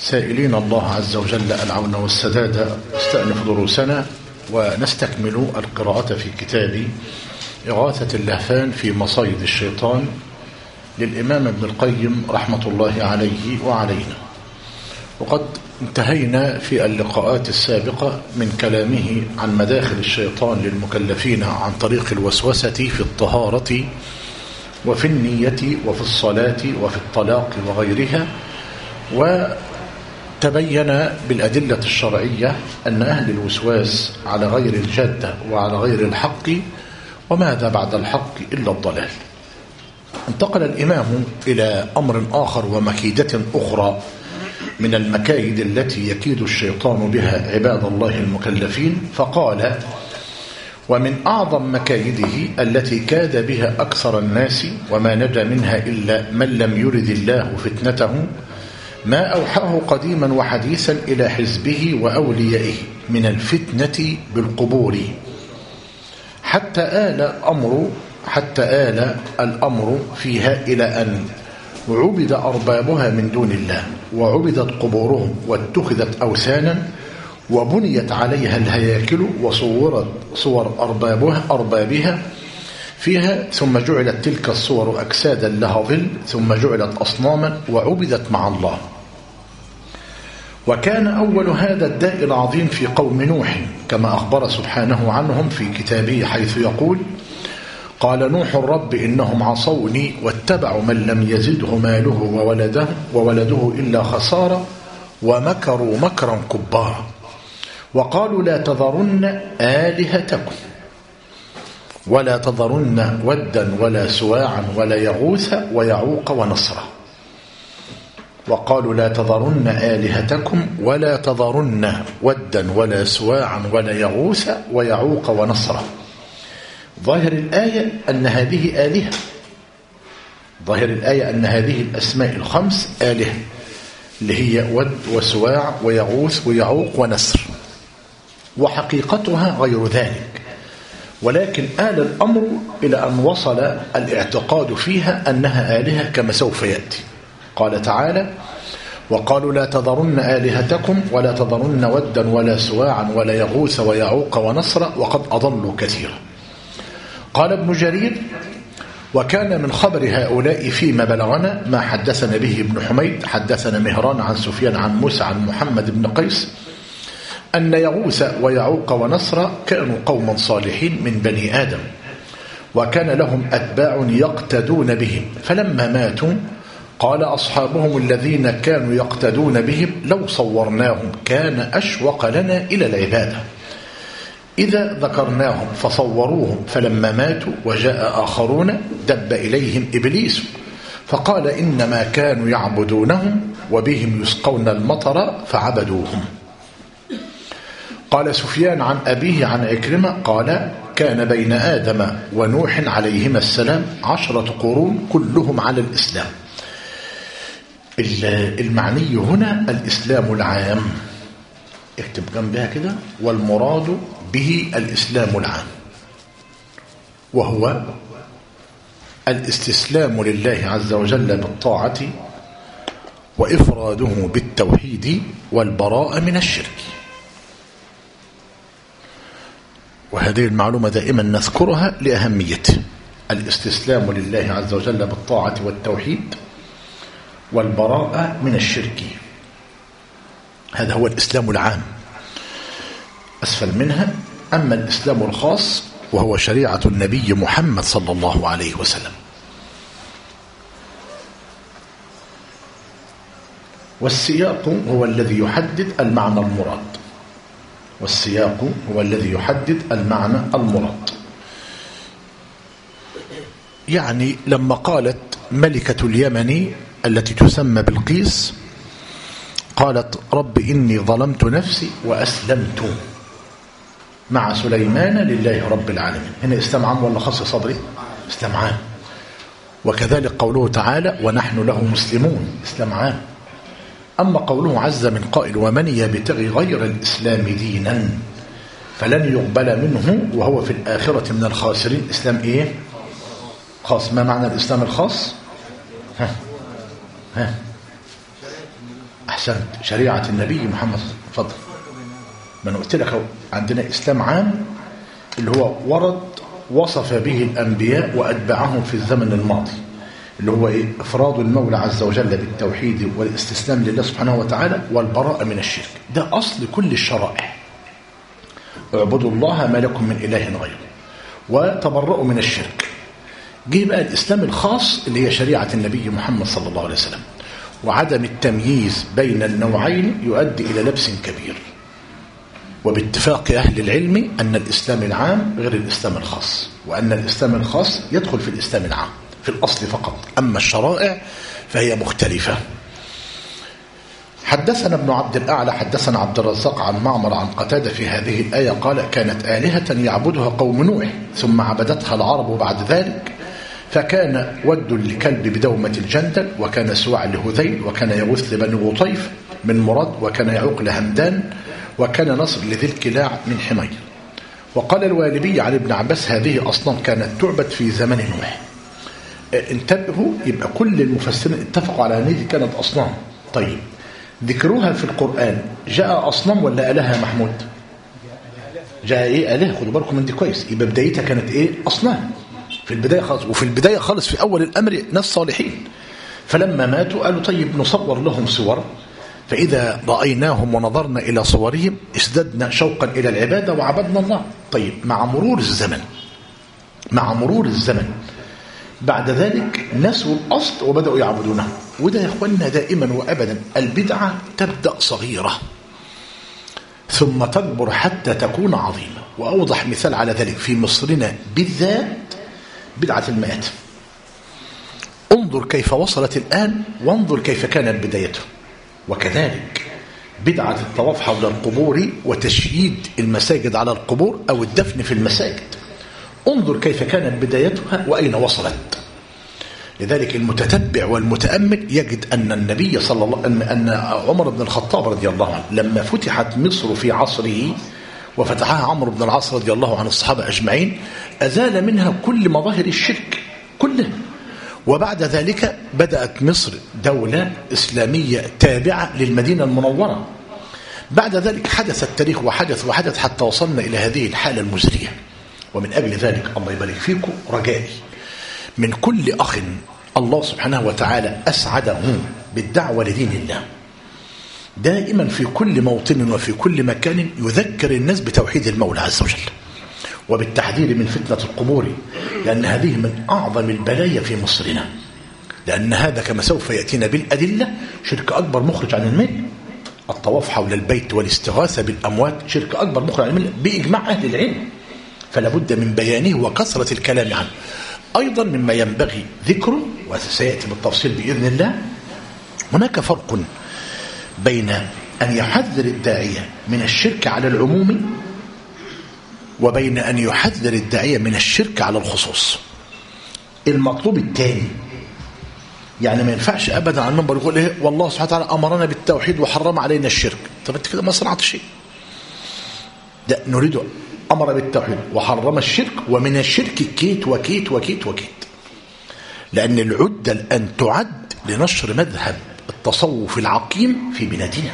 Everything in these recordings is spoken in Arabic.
سائلين الله عز وجل العون والسداد نستأنف دروسنا ونستكمل القراءة في كتاب إغاثة اللهفان في مصايد الشيطان للإمام ابن القيم رحمة الله عليه وعلينا. وقد انتهينا في اللقاءات السابقة من كلامه عن مداخل الشيطان للمكلفين عن طريق الوسوسة في الطهارة وفي النية وفي الصلاة وفي الطلاق وغيرها، وتبين بالأدلة الشرعية أن أهل الوسواس على غير الجادة وعلى غير الحق، وماذا بعد الحق إلا الضلال. انتقل الإمام إلى أمر آخر ومكيدة أخرى من المكايد التي يكيد الشيطان بها عباد الله المكلفين، فقال: ومن أعظم مكايده التي كاد بها أكثر الناس وما نجا منها إلا من لم يرد الله فتنته ما أوحاه قديما وحديثا إلى حزبه وأوليائه من الفتنة بالقبور، حتى آل الأمر فيها إلى أن وعبد أربابها من دون الله، وعبدت قبورهم واتخذت أوثانا وبنيت عليها الهياكل وصورت صور أربابها فيها، ثم جعلت تلك الصور أجسادا لها ظل، ثم جعلت أصناما وعبدت مع الله. وكان أول هذا الداء العظيم في قوم نوح، كما أخبر سبحانه عنهم في كتابه حيث يقول: قال نوح رب إنهم عصوني واتبعوا من لم يزده ماله وولده إلا خسارة ومكروا مكرا كبارا وقالوا لا تذرن آلهتكم ولا تذرن ودا ولا سواعا ولا يغوث ويعوق ونصرا. وقالوا لا تذرن آلهتكم ولا تذرن ودا ولا سواعا ولا يغوث ويعوق ونصرا. ظاهر الآية أن هذه آلهة، ظاهر الآية أن هذه الأسماء الخمس آلهة، اللي هي ود وسواع ويغوث ويعوق ونسر، وحقيقتها غير ذلك، ولكن آل الأمر إلى أن وصل الاعتقاد فيها أنها آلهة كما سوف يأتي. قال تعالى: وقالوا لا تذرن آلهتكم ولا تذرن ودا ولا سواعا ولا يغوث ويعوق ونصرا وقد أضلوا كثيرا. قال ابن جرير: وكان من خبر هؤلاء فيما بلغنا ما حدثنا به ابن حميد حدثنا مهران عن سفيان عن موسى عن محمد بن قيس أن يغوث ويعوق ونصر كانوا قوما صالحين من بني آدم، وكان لهم أتباع يقتدون بهم، فلما ماتوا قال أصحابهم الذين كانوا يقتدون بهم: لو صورناهم كان أشوق لنا إلى العبادة. إذا ذكرناهم فصوروهم، فلما ماتوا وجاء آخرون دب إليهم إبليس فقال إنما كانوا يعبدونهم وبهم يسقون المطر فعبدوهم. قال سفيان عن أبيه عن عكرمة قال: كان بين آدم ونوح عليهما السلام 10 قرون كلهم على الإسلام. المعني هنا الإسلام العام، اكتب جنبها كده، والمراد به الإسلام العام، وهو الاستسلام لله عز وجل بالطاعة وإفراده بالتوحيد والبراءة من الشرك. وهذه المعلومة دائما نذكرها لأهميته: الاستسلام لله عز وجل بالطاعة والتوحيد والبراءة من الشرك، هذا هو الإسلام العام. أسفل منها أما الإسلام الخاص وهو شريعة النبي محمد صلى الله عليه وسلم. والسياق هو الذي يحدد المعنى المراد، والسياق هو الذي يحدد المعنى المراد. يعني لما قالت ملكة اليمن التي تسمى بلقيس قالت: رب إني ظلمت نفسي وأسلمت مع سليمان لله رب العالمين. هنا إسلام عام ولا خاص صدري؟ إسلام عام. وكذلك قوله تعالى: ونحن له مسلمون، إسلام عام. أما قوله عز من قائل: ومن يبتغي غير الإسلام دينا فلن يقبل منه وهو في الآخرة من الخاسرين، إسلام إيه؟ خاص. ما معنى الإسلام الخاص؟ أحسنت. شريعة النبي محمد. فضل. ما أنا قلت لك عندنا إسلام عام اللي هو ورد وصف به الأنبياء وأتباعهم في الزمن الماضي، اللي هو إيه؟ إفراد المولى عز وجل بالتوحيد والاستسلام لله سبحانه وتعالى والبراءة من الشرك. ده أصل كل الشرائع. اعبدوا الله ما لكم من إله غيره وتبرؤوا من الشرك. جه بقى الإسلام الخاص اللي هي شريعة النبي محمد صلى الله عليه وسلم، وعدم التمييز بين النوعين يؤدي إلى لبس كبير. وباتفاق أهل العلم أن الإسلام العام غير الإسلام الخاص، وأن الإسلام الخاص يدخل في الإسلام العام في الأصل فقط، أما الشرائع فهي مختلفة. حدثنا ابن عبد الأعلى حدثنا عبد الرزاق عن معمر عن قتادة في هذه الآية قال: كانت آلهة يعبدها قوم نوح ثم عبدتها العرب بعد ذلك، فكان ود لكلب بدومة الجندل، وكان سواع لهذيل، وكان يغوث لبني غطيف من مراد، وكان يعوق لهمدان، وكان نصر لذي الكلاع من حمير. وقال الوالبي عن ابن عباس: هذه أصنام كانت تعبد في زمن نوح. انتبهوا، يبقى كل المفسرين اتفقوا على ان دي كانت أصنام. طيب ذكروها في القرآن جاء أصنام ولا آلهة محمود؟ جاء ايه؟ آلهة. خدوا بالكم من دي كويس. يبقى بدايتها كانت ايه؟ أصنام في البداية خالص. وفي البداية خالص في أول الأمر ناس صالحين، فلما ماتوا قالوا طيب نصور لهم صور، فإذا رأيناهم ونظرنا إلى صورهم ازددنا شوقا إلى العبادة وعبدنا الله. طيب مع مرور الزمن بعد ذلك نسوا الأصل وبدأوا يعبدونه. وده يا إخواننا دائما وأبدا البدعة تبدأ صغيرة ثم تكبر حتى تكون عظيمة. وأوضح مثال على ذلك في مصرنا بالذات بدعة المئات. انظر كيف وصلت الآن وانظر كيف كانت بدايته. وكذلك بدعة الطواف حول القبور وتشييد المساجد على القبور أو الدفن في المساجد. انظر كيف كانت بدايتها وأين وصلت. لذلك المتتبع والمتأمل يجد أن النبي صلى الله عليه وسلم أن عمر بن الخطاب رضي الله عنه لما فتحت مصر في عصره وفتحها عمرو بن العاص رضي الله عن الصحابة أجمعين أزال منها كل مظاهر الشرك كله. وبعد ذلك بدأت مصر دولة إسلامية تابعة للمدينة المنورة. بعد ذلك حدث التاريخ وحدث حتى وصلنا إلى هذه الحالة المزرية. ومن أجل ذلك الله يبارك فيكم رجائي من كل أخ الله سبحانه وتعالى أسعده بالدعوة لدين الله دائما في كل موطن وفي كل مكان يذكر الناس بتوحيد المولى عز وجل وبالتحذير من فتنة القبور، لأن هذه من أعظم البلايا في مصرنا. لأن هذا كما سوف يأتينا بالأدلة شرك أكبر مخرج عن الملة. الطواف حول البيت والاستغاثة بالأموات شرك أكبر مخرج عن الملة بإجماع أهل العلم، فلا بد من بيانه وكثرة الكلام عنه. أيضا مما ينبغي ذكره وسيأتي بالتفصيل بإذن الله، هناك فرق بين أن يحذر الداعية من الشرك على العموم وبين أن يحذر الداعية من الشرك على الخصوص. المطلوب الثاني يعني ما ينفعش أبدا عن المنبر يقول إيه والله سبحانه وتعالى أمرنا بالتوحيد وحرم علينا الشرك. طب أنت كده ما صنعت شيء. لا، نريد أمر بالتوحيد وحرم الشرك، ومن الشرك كيت وكيت وكيت وكيت. لأن العدة الآن تعد لنشر مذهب التصوف العقيم في بلادنا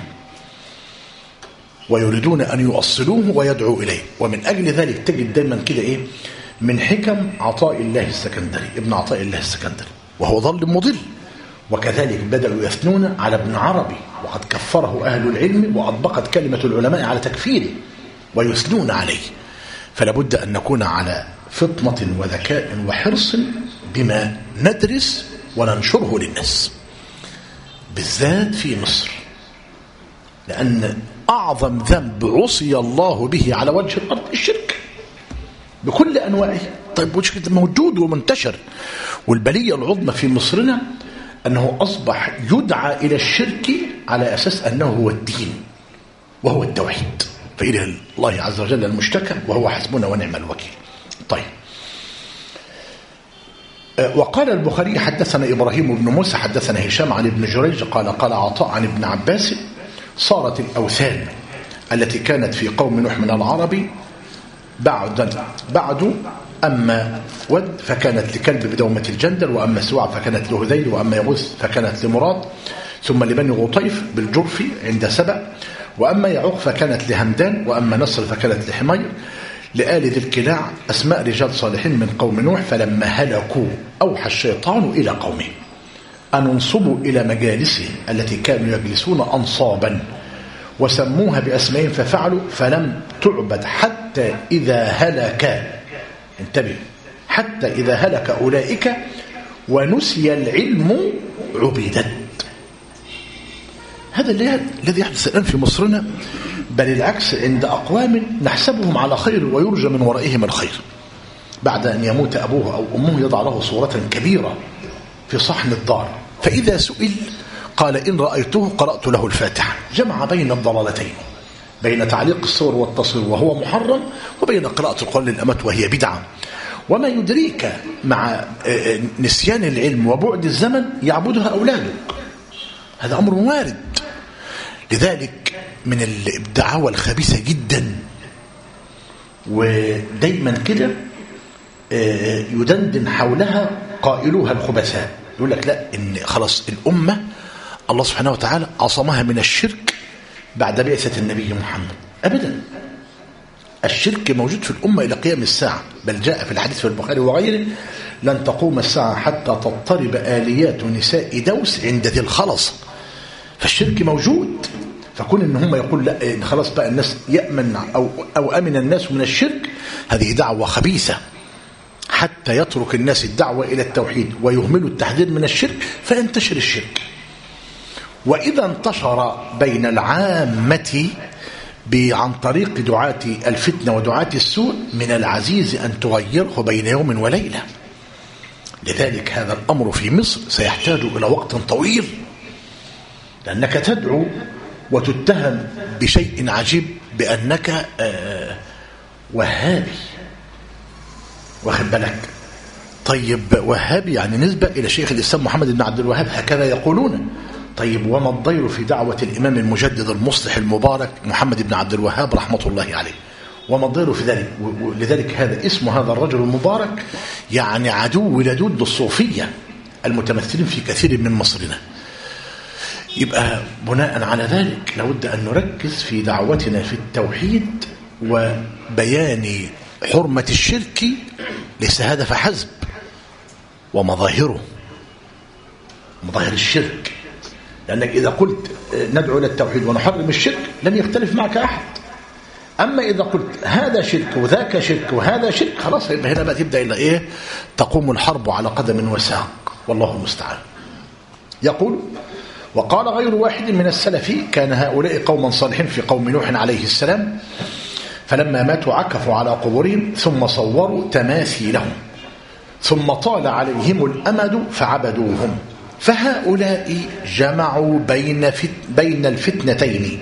ويريدون أن يؤصلوه ويدعوا إليه. ومن أجل ذلك تجد دايما كده إيه من حكم عطاء الله السكندري ابن عطاء الله السكندري، وهو ظل مضل. وكذلك بدأوا يثنون على ابن عربي وقد كفره أهل العلم وأطبقت كلمة العلماء على تكفيره ويثنون عليه. فلا بد أن نكون على فطنة وذكاء وحرص بما ندرس وننشره للناس بالذات في مصر، لأن أعظم ذنب عصي الله به على وجه الأرض الشرك بكل أنواعه. طيب والشرك موجود ومنتشر، والبلية العظمى في مصرنا أنه أصبح يدعى إلى الشرك على أساس أنه هو الدين وهو التوحيد، فإلى الله عز وجل المشتكى وهو حسبنا ونعم الوكيل. طيب، وقال البخاري حدثنا إبراهيم بن موسى حدثنا هشام عن ابن جريج قال عطاء عن ابن عباس صارت الأوثان التي كانت في قوم نوح من العرب بعد أما ود فكانت لكلب بدومة الجندل، وأما سواع فكانت لهذيل، وأما يغوث فكانت لمراد، ثم لبني غطيف بالجرف عند سبأ، وأما يعوق فكانت لهمدان، وأما نصر فكانت لحمير. لآل ذي الكلاع أسماء رجال صالحين من قوم نوح. فلما هلكوا أوحى الشيطان إلى قومهم أن انصبوا إلى مجالسهم التي كانوا يجلسون أنصابا، وسموها بأسمائهم ففعلوا، فلم تعبد حتى إذا هلك، انتبه، حتى إذا هلك أولئك ونسي العلم عبدت. هذا الذي يحدث الآن في مصرنا، بل العكس عند أقوام نحسبهم على خير ويرجى من ورائهم الخير. بعد أن يموت أبوه أو أمه يضع له صورة كبيرة في صحن الدار، فإذا سئل قال إن رأيته قرأت له الفاتحة. جمع بين الضلالتين، بين تعليق الصور والتصوير وهو محرم، وبين قراءة القرآن للأمات وهي بدعة. وما يدريك مع نسيان العلم وبعد الزمن يعبدها أولاده، هذا أمر وارد. لذلك من الدعاوى الخبيثة جدا، ودايما كده يدندن حولها قائلوها الخبثاء، يقول لك لا، إن خلاص الأمة الله سبحانه وتعالى عصمها من الشرك بعد بعثة النبي محمد. أبدا، الشرك موجود في الأمة إلى قيام الساعة، بل جاء في الحديث في البخاري وغيره: لن تقوم الساعة حتى تضطرب آليات نساء دوس عند ذي الخلص. فالشرك موجود، فكون إن هم يقول لا، إن خلاص بقى الناس يأمن أو أمن الناس من الشرك، هذه دعوة خبيثة، حتى يترك الناس الدعوة إلى التوحيد ويهملوا التحذير من الشرك فينتشر الشرك. وإذا انتشر بين العامة عن طريق دعاة الفتنة ودعاة السوء، من العزيز أن تغيره بين يوم وليلة. لذلك هذا الأمر في مصر سيحتاج إلى وقت طويل، لأنك تدعو وتتهم بشيء عجيب بأنك وهابي، واخد بالك؟ طيب وهابي يعني نسبة إلى شيخ الإسلام محمد بن عبد الوهاب، هكذا يقولون. طيب وما الضير في دعوة الإمام المجدد المصلح المبارك محمد بن عبد الوهاب رحمة الله عليه؟ وما الضير في ذلك؟ ولذلك هذا اسم هذا الرجل المبارك يعني عدو لدود للصوفية المتمثلين في كثير من مصرنا. يبقى بناء على ذلك لابد أن نركز في دعوتنا في التوحيد وبيان حرمة الشرك، ليس هذا فحسب، ومظاهره، مظاهر الشرك. لأنك إذا قلت ندعو إلى التوحيد ونحرم الشرك لن يختلف معك أحد. أما إذا قلت هذا شرك وذاك شرك وهذا شرك، خلاص هنا بقى تبدأ إلى إيه؟ تقوم الحرب على قدم وساق، والله المستعان. يقول: وقال غير واحد من السلف: كان هؤلاء قوما صالحين في قوم نوح عليه السلام، فلما ماتوا عكفوا على قبورهم ثم صوروا تماثيلهم، ثم طال عليهم الأمد فعبدوهم. فهؤلاء جمعوا بين الفتنتين،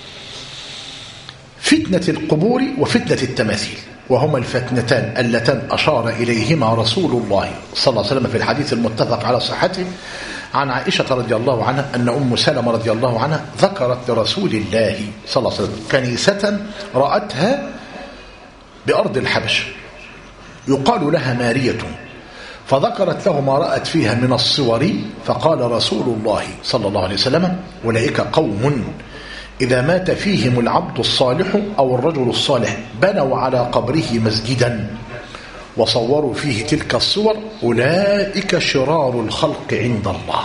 فتنة القبور وفتنة التماثيل، وهما الفتنتان اللتان أشار إليهما رسول الله صلى الله عليه وسلم في الحديث المتفق على صحته عن عائشة رضي الله عنها أن أم سلمة رضي الله عنها ذكرت لرسول الله صلى الله عليه وسلم كنيسة رأتها بأرض الحبش يقال لها مارية، فذكرت له ما رأت فيها من الصور، فقال رسول الله صلى الله عليه وسلم: أولئك قوم إذا مات فيهم العبد الصالح أو الرجل الصالح بنوا على قبره مسجدا وصوروا فيه تلك الصور، أولئك شرار الخلق عند الله.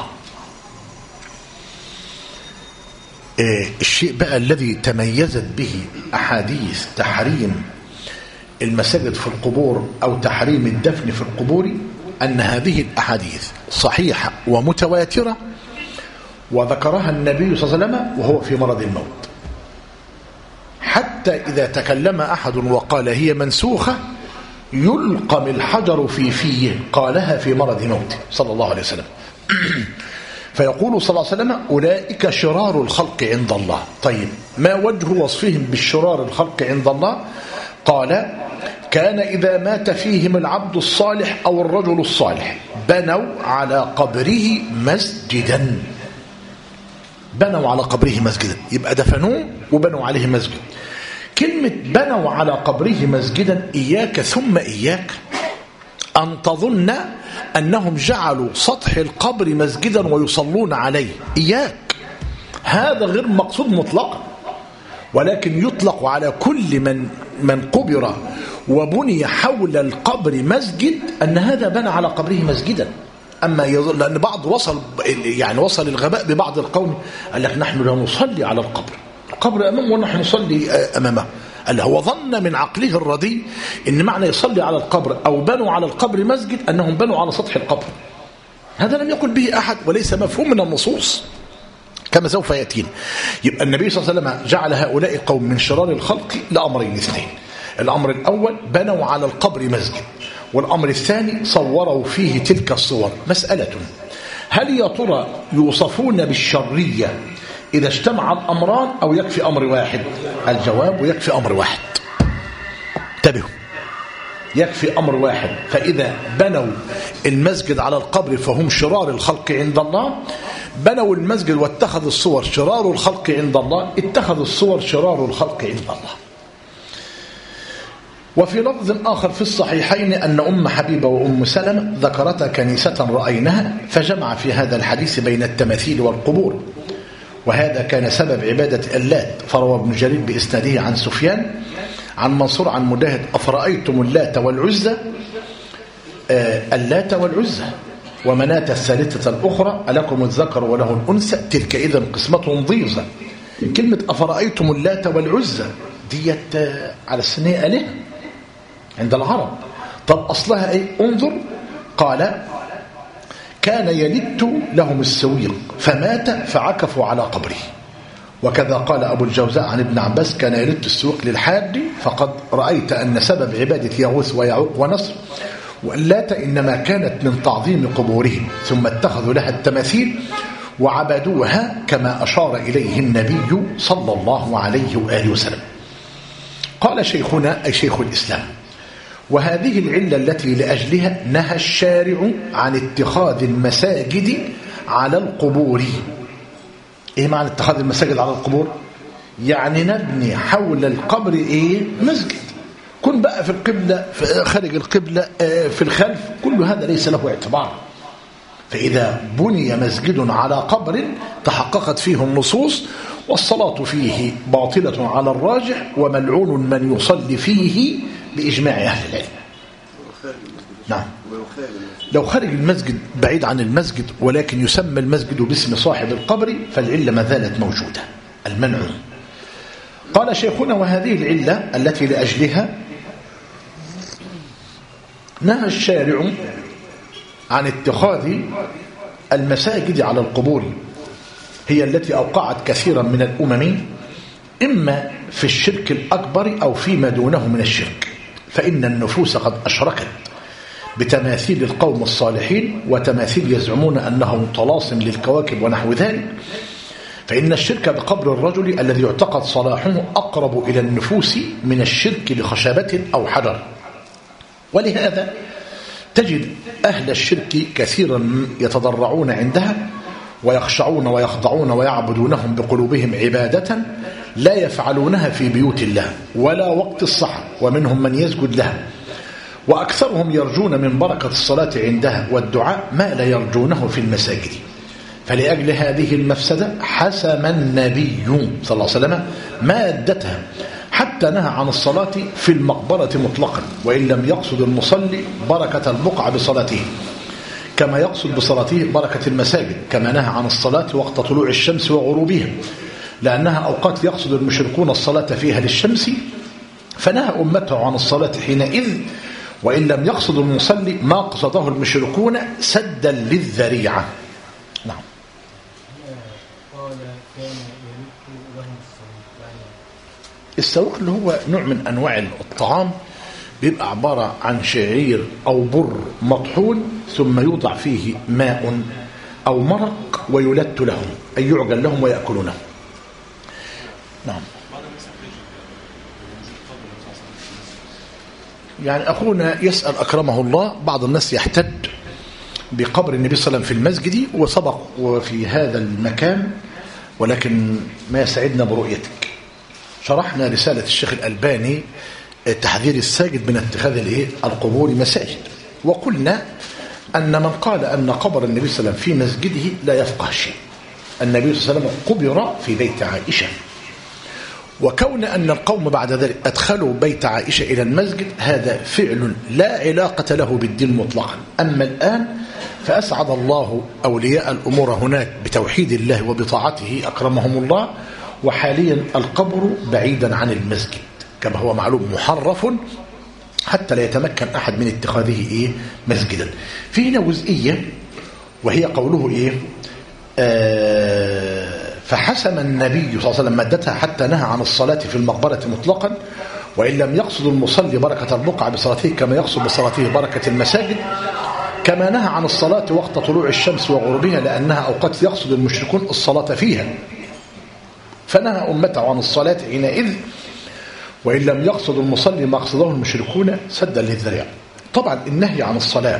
الشيء بقى الذي تميزت به أحاديث تحريم المساجد في القبور أو تحريم الدفن في القبور، أن هذه الأحاديث صحيحة ومتواترة، وذكرها النبي صلى الله عليه وسلم وهو في مرض الموت، حتى إذا تكلم أحد وقال هي منسوخة يلقم الحجر في فيه، قالها في مرض موته صلى الله عليه وسلم. فيقول صلى الله عليه وسلم: أولئك شرار الخلق عند الله. طيب ما وجه وصفهم بالشرار الخلق عند الله؟ قال: كان إذا مات فيهم العبد الصالح أو الرجل الصالح بنوا على قبره مسجدا. بنوا على قبره مسجدا، يبقى دفنوه وبنوا عليه مسجد. كلمة بنوا على قبره مسجدا، إياك ثم إياك أن تظن أنهم جعلوا سطح القبر مسجدا ويصلون عليه، إياك، هذا غير مقصود مطلقا، ولكن يطلق على كل من قبر وبني حول القبر مسجد أن هذا بنى على قبره مسجدا. أما لأن بعض وصل الغباء ببعض القوم، قال لك نحن لا نصلي على القبر أمامه ونحن نصلي أمامه. قال هو ظن من عقله الرديء إن معنى يصلي على القبر أو بنوا على القبر مسجد أنهم بنوا على سطح القبر. هذا لم يقل به أحد وليس مفهوم من النصوص كما سوف يأتينا. يبقى النبي صلى الله عليه وسلم جعل هؤلاء قوم من شرار الخلق لأمرين اثنين. الأمر الأول بنوا على القبر مسجد، والأمر الثاني صوروا فيه تلك الصور. مسألة: هل يا ترى يوصفون بالشرية إذا اجتمع الأمران أو يكفي أمر واحد؟ الجواب: يكفي أمر واحد. انتبهوا، يكفي أمر واحد. فإذا بنوا المسجد على القبر فهم شرار الخلق عند الله، بنوا المسجد واتخذوا الصور شرار الخلق عند الله، اتخذوا الصور شرار الخلق عند الله. وفي لفظ آخر في الصحيحين أن أم حبيبة وأم سلمة ذكرتا كنيسة رأيناها، فجمع في هذا الحديث بين التماثيل والقبور، وهذا كان سبب عبادة اللات. فروى ابن جرير بإسناده عن سفيان عن منصور عن مجاهد: أفرأيتم اللات والعزى، اللات والعزى ومناة الثالثة الأخرى ألكم الذكر وله الأنثى تلك إذا قسمة ضيزى. كلمة أفرأيتم اللات والعزى ديت على السنية آلهة عند العرب. طب أصلها إيه؟ انظر، قال: كان يلت لهم السويق فمات فعكفوا على قبره. وكذا قال أبو الجوزاء عن ابن عباس: كان يلت السويق للحاج، فقد رأيت أن سبب عبادة يغوث ويعوق ونصر واللات إنما كانت من تعظيم قبورهم، ثم اتخذوا لها التماثيل وعبدوها كما أشار إليه النبي صلى الله عليه وآله وسلم. قال شيخنا أي شيخ الإسلام: وهذه العلة التي لأجلها نهى الشارع عن اتخاذ المساجد على القبور. إيه معنى اتخاذ المساجد على القبور؟ يعني نبني حول القبر إيه؟ مسجد. كن بقى في القبلة، في خارج القبلة، في الخلف، كل هذا ليس له اعتبار. فإذا بني مسجد على قبر تحققت فيه النصوص، والصلاة فيه باطلة على الراجح، وملعون من يصلي فيه بإجماع أهل العلم. نعم، لو خارج المسجد بعيد عن المسجد ولكن يسمى المسجد باسم صاحب القبر فالعلة ما زالت موجودة، المنع. قال شيخنا: وهذه العلة التي لأجلها نهى الشارع عن اتخاذ المساجد على القبور، هي التي أوقعت كثيرا من الأمم إما في الشرك الأكبر أو فيما دونه من الشرك. فإن النفوس قد أشركت بتماثيل القوم الصالحين، وتماثيل يزعمون أنه طلاسم للكواكب ونحو ذلك. فإن الشرك بقبر الرجل الذي يعتقد صلاحه أقرب إلى النفوس من الشرك بخشبة أو حجر. ولهذا تجد أهل الشرك كثيرا يتضرعون عندها ويخشعون ويخضعون ويعبدونهم بقلوبهم عبادة لا يفعلونها في بيوت الله ولا وقت الصحر، ومنهم من يسجد لها، وأكثرهم يرجون من بركة الصلاة عندها والدعاء ما لا يرجونه في المساجد. فلأجل هذه المفسدة حسم النبي صلى الله عليه وسلم مادتها، حتى نهى عن الصلاة في المقبرة مطلقا، وإن لم يقصد المصلي بركة البقعة بصلاته كما يقصد بصلاته بركة المساجد، كما نهى عن الصلاة وقت طلوع الشمس وغروبها، لأنها أوقات يقصد المشركون الصلاة فيها للشمس، فنهى أمته عن الصلاة حينئذ، وإن لم يقصد المصلي ما قصده المشركون سدا للذريعة. نعم. السوق اللي هو نوع من أنواع الطعام، بيبقى عبارة عن شعير أو بر مطحون ثم يوضع فيه ماء أو مرق ويلت لهم، أي يعجل لهم ويأكلونه. نعم. يعني أخونا يسأل أكرمه الله، بعض الناس يحتج بقبر النبي صلى الله عليه وسلم في المسجد وسبق وفي هذا المكان، ولكن ما يسعدنا برؤيتك. شرحنا رسالة الشيخ الألباني تحذير الساجد من اتخاذ القبور مساجد، وقلنا أن من قال أن قبر النبي صلى الله عليه وسلم في مسجده لا يفقه شيء، النبي صلى الله عليه وسلم قبر في بيت عائشة. وكون أن القوم بعد ذلك أدخلوا بيت عائشة إلى المسجد هذا فعل لا علاقة له بالدين مطلقا. أما الآن فأسعد الله أولياء الأمور هناك بتوحيد الله وبطاعته أكرمهم الله، وحاليا القبر بعيدا عن المسجد كما هو معلوم محرف حتى لا يتمكن أحد من اتخاذه مسجدا. في هنا جزئية وهي قوله فحسم النبي صلى الله عليه وسلم مادتها حتى نهى عن الصلاة في المقبرة مطلقا، وإن لم يقصد المصلي بركة البقعة بصلاته كما يقصد بصلاته بركة المساجد، كما نهى عن الصلاة وقت طلوع الشمس وغروبها لأنها أوقات يقصد المشركون الصلاة فيها، فنهى أمته عن الصلاة حينئذ، وإن لم يقصد المصلي ما قصده المشركون سدا للذريعة. طبعا النهي عن الصلاة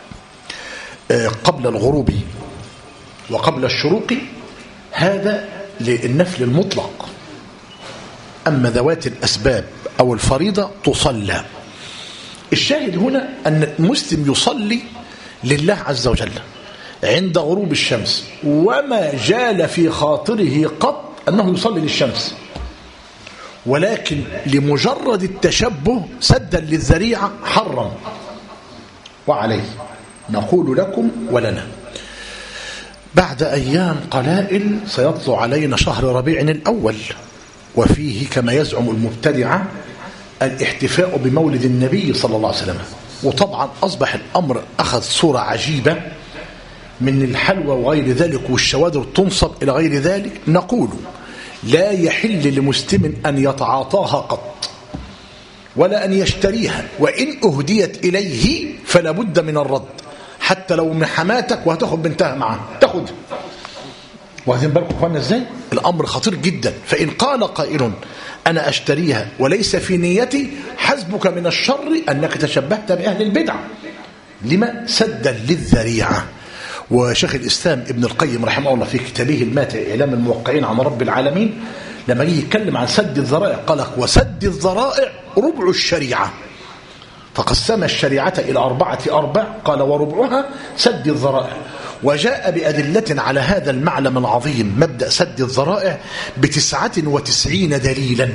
قبل الغروب وقبل الشروق هذا للنفل المطلق، أما ذوات الأسباب أو الفريضة تصلى. الشاهد هنا أن المسلم يصلي لله عز وجل عند غروب الشمس، وما جال في خاطره قط أنه يصلي للشمس، ولكن لمجرد التشبه سدا للذريعة حرم. وعليه نقول لكم ولنا بعد أيام قلائل سيطلع علينا شهر ربيع الأول، وفيه كما يزعم المبتدعة الاحتفاء بمولد النبي صلى الله عليه وسلم. وطبعا أصبح الأمر أخذ صورة عجيبة من الحلوى وغير ذلك والشوادر تنصب إلى غير ذلك. نقول لا يحل لمسلم أن يتعاطاها قط ولا أن يشتريها، وإن أهديت إليه فلا بد من الرد، حتى لو من حماتك وهتاخد بنتها معها تاخد. واخدين بالكم اخوانا ازاي الامر خطير جدا. فان قال قائل انا اشتريها وليس في نيتي، حسبك من الشر انك تشبهت باهل البدع. لما؟ سدا للذريعه. وشيخ الاسلام ابن القيم رحمه الله في كتابه الماتع اعلام الموقعين عن رب العالمين لما يجي يتكلم عن سد الذرائع قال وسد الذرائع ربع الشريعه، فقسم الشريعة إلى 4 أرباع، قال وربعها سد الذرائع. وجاء بأدلة على هذا المعلم العظيم مبدأ سد الذرائع ب99 دليلا،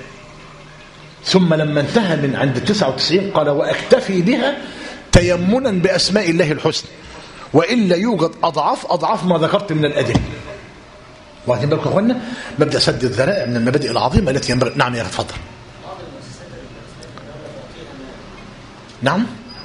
ثم لما انتهى من عند 99 قال وأكتفي بها تيمنا بأسماء الله الحسنى، وإلا يوجد أضعاف ما ذكرت من الأدلة. واخدين بالكم يا اخوانا؟ مبدأ سد الذرائع من المبادئ العظيمة التي ينبغي. نعم يا تفضل. نعم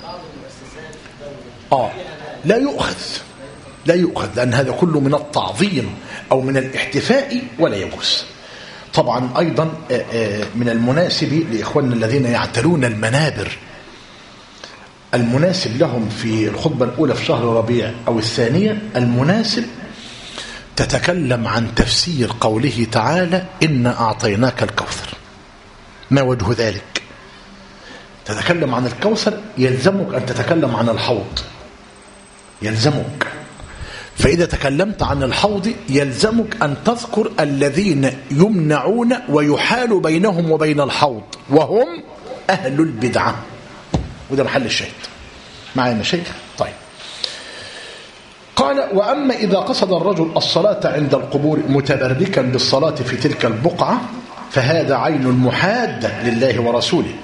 لا يؤخذ لأن هذا كله من التعظيم أو من الاحتفاء ولا يجوز. طبعا أيضا من المناسب لإخواننا الذين يعتلون المنابر، المناسب لهم في الخطبة الأولى في شهر ربيع أو الثانية، المناسب تتكلم عن تفسير قوله تعالى إنا أعطيناك الكوثر. ما وجه ذلك؟ تتكلم عن الكوثر يلزمك أن تتكلم عن الحوض، يلزمك. فإذا تكلمت عن الحوض يلزمك أن تذكر الذين يمنعون ويحال بينهم وبين الحوض وهم أهل البدعة، وده محل الشاهد. معي مشايخ؟ طيب. قال وأما إذا قصد الرجل الصلاة عند القبور متبركا بالصلاة في تلك البقعة فهذا عين المحادة لله ورسوله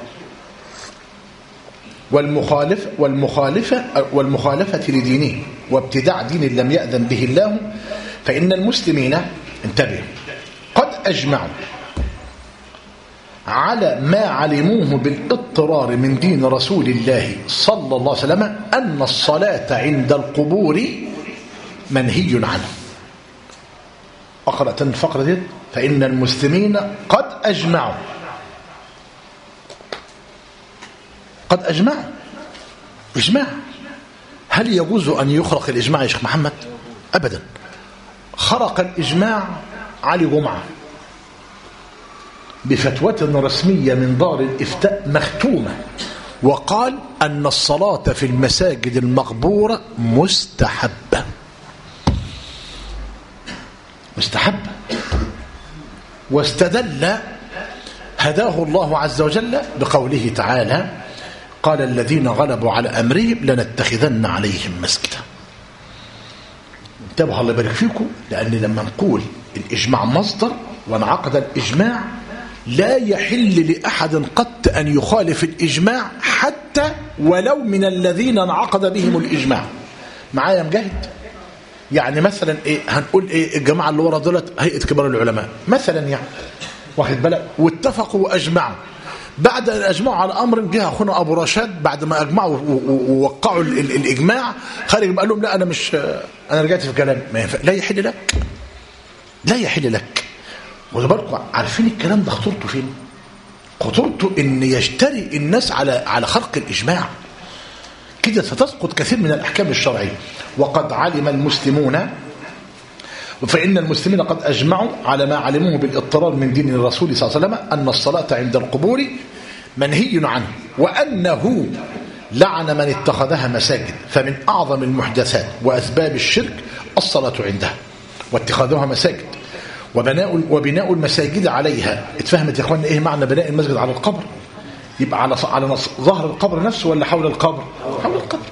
والمخالفة لدينه وابتداع دين لم يأذن به الله. فإن المسلمين انتبهوا قد أجمعوا على ما علموه بالاضطرار من دين رسول الله صلى الله عليه وسلم أن الصلاة عند القبور منهي عنه. أقرأت الفقرة دي. فإن المسلمين قد أجمعوا إجماع. هل يجوز أن يخرق الإجماع يا شيخ محمد؟ أبدا. خرق الإجماع علي جمعة بفتوى رسمية من دار الإفتاء مختومة، وقال أن الصلاة في المساجد المقبورة مستحبة. واستدل هداه الله عز وجل بقوله تعالى قال الذين غلبوا على أمرهم لنتخذن عليهم مسجدا. انتبهوا الله يبارك فيكم، لأن لما نقول الإجماع مصدر وانعقد الإجماع لا يحل لأحد قط أن يخالف الإجماع حتى ولو من الذين انعقد بهم الإجماع. معايا مجاهد؟ يعني مثلا هنقول الجماعة اللي ورا دولت هيئة كبار العلماء مثلا، يعني واخد بالك، واتفقوا واجمعوا، بعد ان اجمعوا على امر جه اخونا ابو رشاد بعد ما اجمعوا ووقعوا الاجماع خارج قال لهم لا انا مش، انا رجعت في كلامي، لا يحل لك، لا يحل لك. خدوا بالكم، عارفين الكلام ده خطورته فين؟ خطورته ان يجترئ الناس على خرق الاجماع، كده ستسقط كثير من الاحكام الشرعيه. وقد علم المسلمون، فإن المسلمين قد أجمعوا على ما علموه بالاضطرار من دين الرسول صلى الله عليه وسلم أن الصلاة عند القبور منهي عنه، وأنه لعن من اتخذها مساجد، فمن أعظم المحدثات وأسباب الشرك الصلاة عندها واتخاذها مساجد وبناء المساجد عليها. اتفهمت يا اخوان ايه معنى بناء المسجد على القبر؟ يبقى على ظهر القبر نفسه ولا حول القبر؟ حول القبر.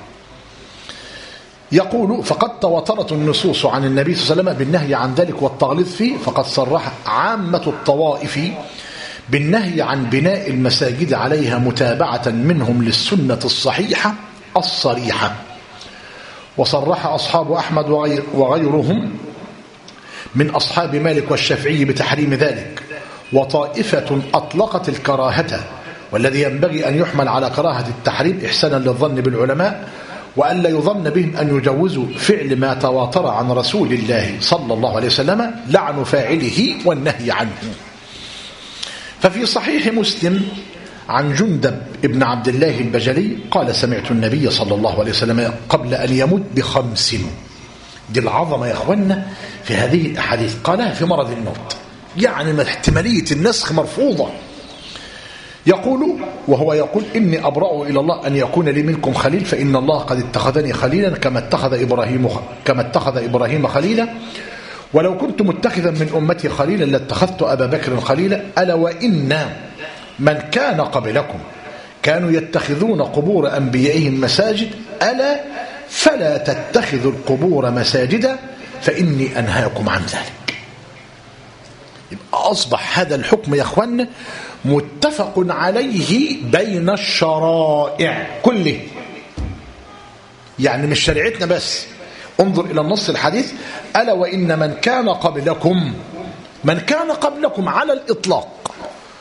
يقول فقد تواترت النصوص عن النبي صلى الله عليه وسلم بالنهي عن ذلك والتغليظ فيه، فقد صرح عامة الطوائف بالنهي عن بناء المساجد عليها متابعة منهم للسنة الصحيحة الصريحة. وصرح أصحاب أحمد وغيرهم من أصحاب مالك والشافعي بتحريم ذلك، وطائفة أطلقت الكراهة، والذي ينبغي أن يحمل على كراهة التحريم إحسانا للظن بالعلماء، وأن لا يظن بهم أن يجوزوا فعل ما تواتر عن رسول الله صلى الله عليه وسلم لعن فاعله والنهي عنه. ففي صحيح مسلم عن جندب ابن عبد الله البجلي قال سمعت النبي صلى الله عليه وسلم قبل أن يموت ب5، دي العظمة يا أخوانا في هذه الأحاديث، قالها في مرض الموت، يعني احتمالية النسخ مرفوضة. يقول وهو يقول إني أبرأ إلى الله أن يكون لي منكم خليل، فإن الله قد اتخذني خليلا كما اتخذ إبراهيم خليلا، ولو كنت متخذا من أمتي خليلا لاتخذت أبا بكر خليلا. ألا وإن من كان قبلكم كانوا يتخذون قبور أنبيائهم مساجد، ألا فلا تتخذوا القبور مساجدا فإني أنهاكم عن ذلك. يبقى أصبح هذا الحكم يا أخوان متفق عليه بين الشرائع كله، يعني مش شريعتنا بس. انظر إلى النص الحديث: ألا وإن من كان قبلكم على الإطلاق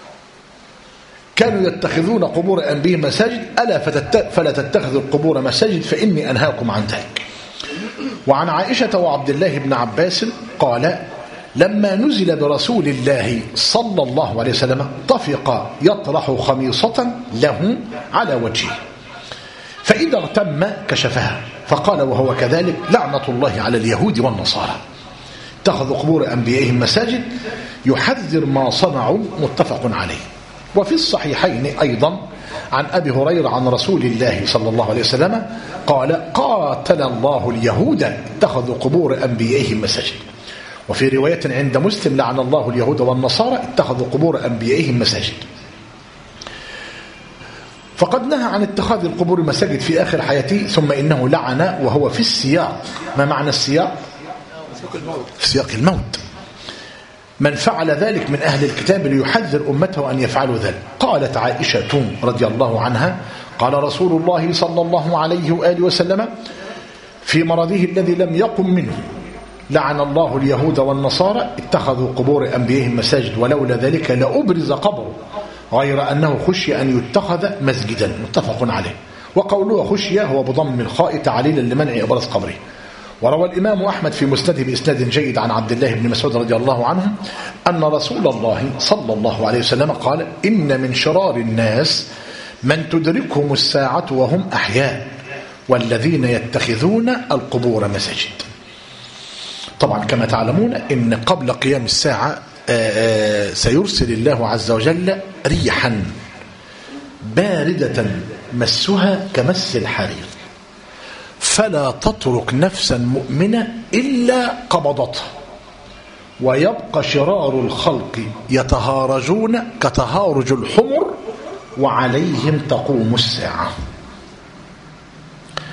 كانوا يتخذون قبور أنبيائهم مساجد، ألا فلا تتخذوا القبور مساجد فإني أنهاكم عن ذلك. وعن عائشة وعبد الله بن عباس قال: لما نزل برسول الله صلى الله عليه وسلم طفق يطرح خميصة له على وجهه، فإذا اغتم كشفها، فقال وهو كذلك: لعنة الله على اليهود والنصارى اتخذوا قبور أنبيائهم مساجد، يحذر ما صنعوا. متفق عليه. وفي الصحيحين أيضا عن أبي هريرة عن رسول الله صلى الله عليه وسلم قال: قاتل الله اليهود اتخذوا قبور أنبيائهم مساجد. وفي رواية عند مسلم: لعن الله اليهود والنصارى اتخذوا قبور أنبيائهم مساجد. فقد نهى عن اتخاذ القبور مساجد في آخر حياته، ثم إنه لعن وهو في السياق. ما معنى السياق؟ في سياق الموت. من فعل ذلك من أهل الكتاب ليحذر أمته أن يفعلوا ذلك. قالت عائشة رضي الله عنها: قال رسول الله صلى الله عليه وآله وسلم في مرضه الذي لم يقم منه: لعن الله اليهود والنصارى اتخذوا قبور أنبيائهم مساجد، ولولا ذلك لأبرز قبره، غير أنه خشي أن يتخذ مسجدا. متفق عليه. وقوله خشي هو بضم الخاء تعليلا لمنع إبراز قبره. وروى الإمام أحمد في مسنده بإسناد جيد عن عبد الله بن مسعود رضي الله عنه أن رسول الله صلى الله عليه وسلم قال: إن من شرار الناس من تدركهم الساعة وهم أحياء، والذين يتخذون القبور مساجد. طبعا كما تعلمون إن قبل قيام الساعة سيرسل الله عز وجل ريحا باردة مسها كمس الحرير، فلا تترك نفسا مؤمنة إلا قبضتها، ويبقى شرار الخلق يتهارجون كتهارج الحمر، وعليهم تقوم الساعة.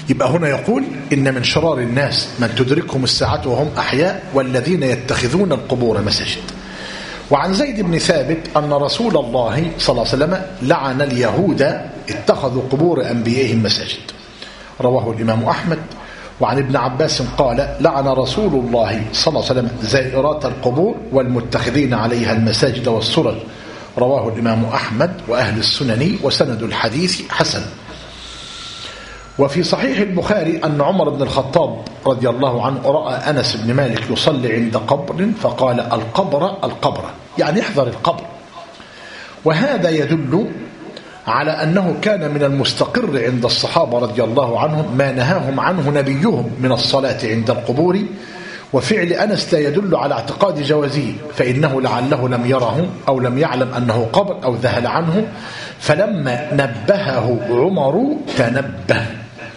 يبقى هنا يقول إن من شرار الناس من تدركهم الساعة وهم أحياء والذين يتخذون القبور مساجد. وعن زيد بن ثابت أن رسول الله صلى الله عليه وسلم لعن اليهود اتخذوا قبور أنبيائهم مساجد، رواه الإمام أحمد. وعن ابن عباس قال لعن رسول الله صلى الله عليه وسلم زائرات القبور والمتخذين عليها المساجد والسرج، رواه الإمام أحمد وأهل السنن، وسند الحديث حسن. وفي صحيح البخاري أن عمر بن الخطاب رضي الله عنه رأى أنس بن مالك يصلي عند قبر فقال القبر القبر، يعني احذر القبر. وهذا يدل على أنه كان من المستقر عند الصحابة رضي الله عنهم ما نهاهم عنه نبيهم من الصلاة عند القبور. وفعل أنس لا يدل على اعتقاد جوازه، فإنه لعله لم يره أو لم يعلم أنه قبر أو ذهل عنه، فلما نبهه عمر تنبه.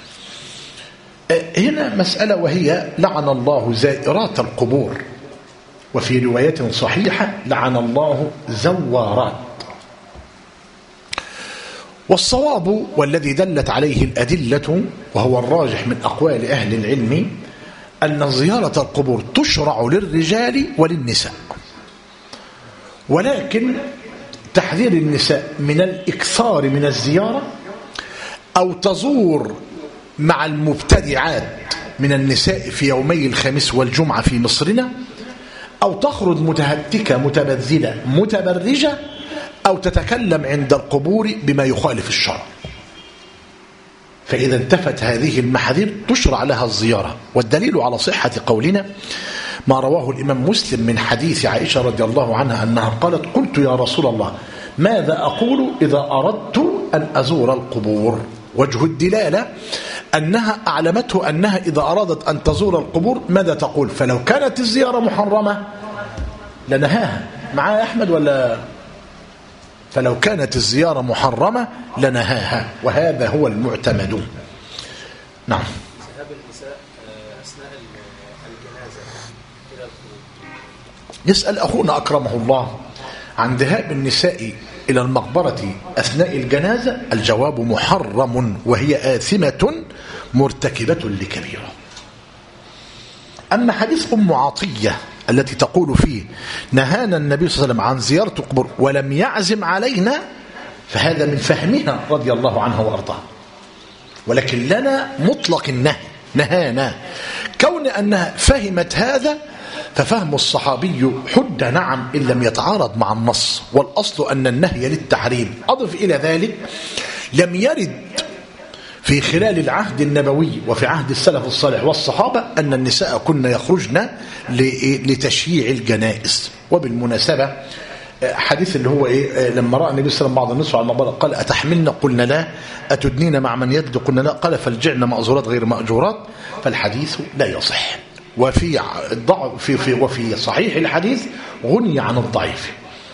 هنا مسألة وهي لعن الله زائرات القبور، وفي رواية صحيحة لعن الله زوارات. والصواب والذي دلت عليه الأدلة وهو الراجح من أقوال أهل العلم أن زيارة القبور تشرع للرجال وللنساء، ولكن تحذير النساء من الإكثار من الزيارة أو تزور مع المبتدعات من النساء في يومي الخميس والجمعة في مصرنا، أو تخرج متهتكة متبذلة متبرجة، أو تتكلم عند القبور بما يخالف الشرع. فإذا انتفت هذه المحاذير تشرع لها الزيارة. والدليل على صحة قولنا ما رواه الإمام مسلم من حديث عائشة رضي الله عنها أنها قالت قلت يا رسول الله ماذا أقول إذا أردت أن أزور القبور؟ وجه الدلالة أنها أعلمته أنها إذا أرادت أن تزور القبور ماذا تقول؟ فلو كانت الزيارة محرمة لنهاها. معايا أحمد ولا؟ فلو كانت الزيارة محرمة لنهاها، وهذا هو المعتمد. نعم. ذهاب النساء أثناء الجنازة إلى القبور. يسأل أخونا أكرمه الله عن ذهاب النساء إلى المقبرة أثناء الجنازة. الجواب محرم، وهي آثمة مرتكبة لكبيرة. أما حديث أم عطية التي تقول فيه نهانا النبي صلى الله عليه وسلم عن زيارة القبور ولم يعزم علينا، فهذا من فهمها رضي الله عنها وأرضاها، ولكن لنا مطلق النهي، نهانا. كون أنها فهمت هذا ففهم الصحابي حجة، نعم، إن لم يتعارض مع النص، والأصل أن النهي للتحريم. أضف إلى ذلك لم يرد في خلال العهد النبوي وفي عهد السلف الصالح والصحابة أن النساء كن يخرجن لتشييع الجنائز. وبالمناسبة حديث اللي هو لما رأى النبي صلى الله عليه وسلم بعض النساء على المقبرة قال أتحملن؟ قلنا لا. أتدنين مع من يد؟ قلنا لا. قال فالجعن مأزورات غير مأجورات. فالحديث لا يصح. وفي صحيح الحديث غني عن الضعيف.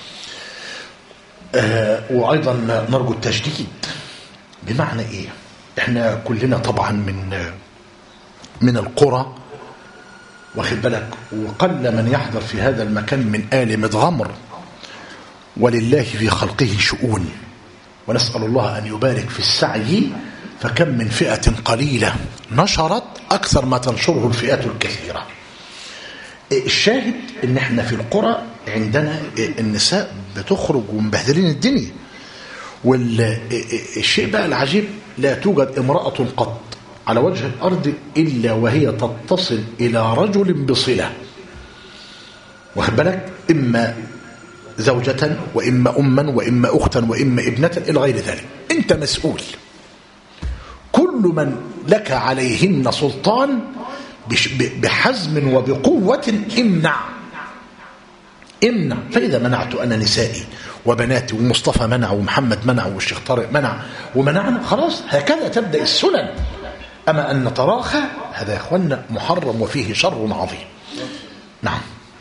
وأيضا نرجو التجديد. بمعنى إيه؟ احنا كلنا طبعا من القرى، واخد بالك، وقل من يحضر في هذا المكان من آل متغمر، ولله في خلقه شؤون، ونسأل الله أن يبارك في السعي، فكم من فئة قليلة نشرت أكثر ما تنشره الفئات الكثيرة. الشاهد ان احنا في القرى عندنا النساء بتخرج ومبهدلين الدنيا. والشيء بقى العجيب لا توجد امرأة قط على وجه الأرض إلا وهي تتصل إلى رجل بصلة، واخد بالك، إما زوجة وإما أما وإما أختا وإما ابنة إلى غير ذلك. أنت مسؤول، كل من لك عليهن سلطان بحزم وبقوة امنع. فإذا منعت أنا نسائي وبناتي ومصطفى منع ومحمد منع والشيخ طارق منع ومنعنا، خلاص هكذا تبدأ السنن. أما أن نتراخى هذا يا أخوانا محرم وفيه شر عظيم. نعم.